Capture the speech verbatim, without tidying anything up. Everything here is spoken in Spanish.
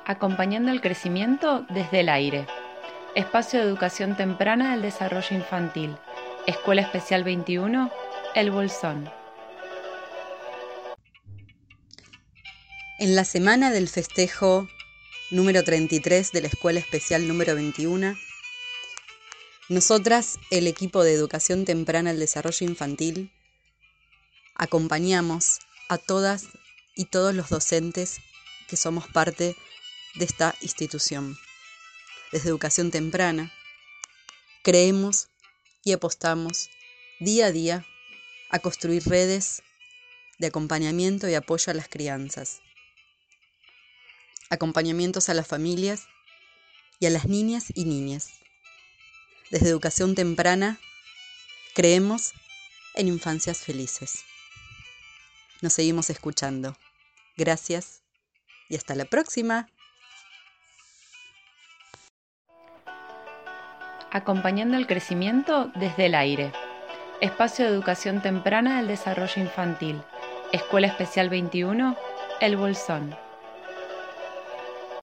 Acompañando el crecimiento desde el aire. Espacio de educación temprana del desarrollo infantil. Escuela Especial veintiuno, El Bolsón. En la semana del festejo número treinta y tres de la Escuela Especial número veintiuno, nosotras, el equipo de educación temprana del desarrollo infantil, acompañamos a todas y todos los docentes que somos parte de esta institución. Desde educación temprana, creemos y apostamos día a día a construir redes de acompañamiento y apoyo a las crianzas, acompañamientos a las familias y a las niñas y niñas. Desde educación temprana, creemos en infancias felices. Nos seguimos escuchando. Gracias y hasta la próxima. Acompañando el crecimiento desde el aire. Espacio de educación temprana del desarrollo infantil. Escuela Especial veintiuno, El Bolsón.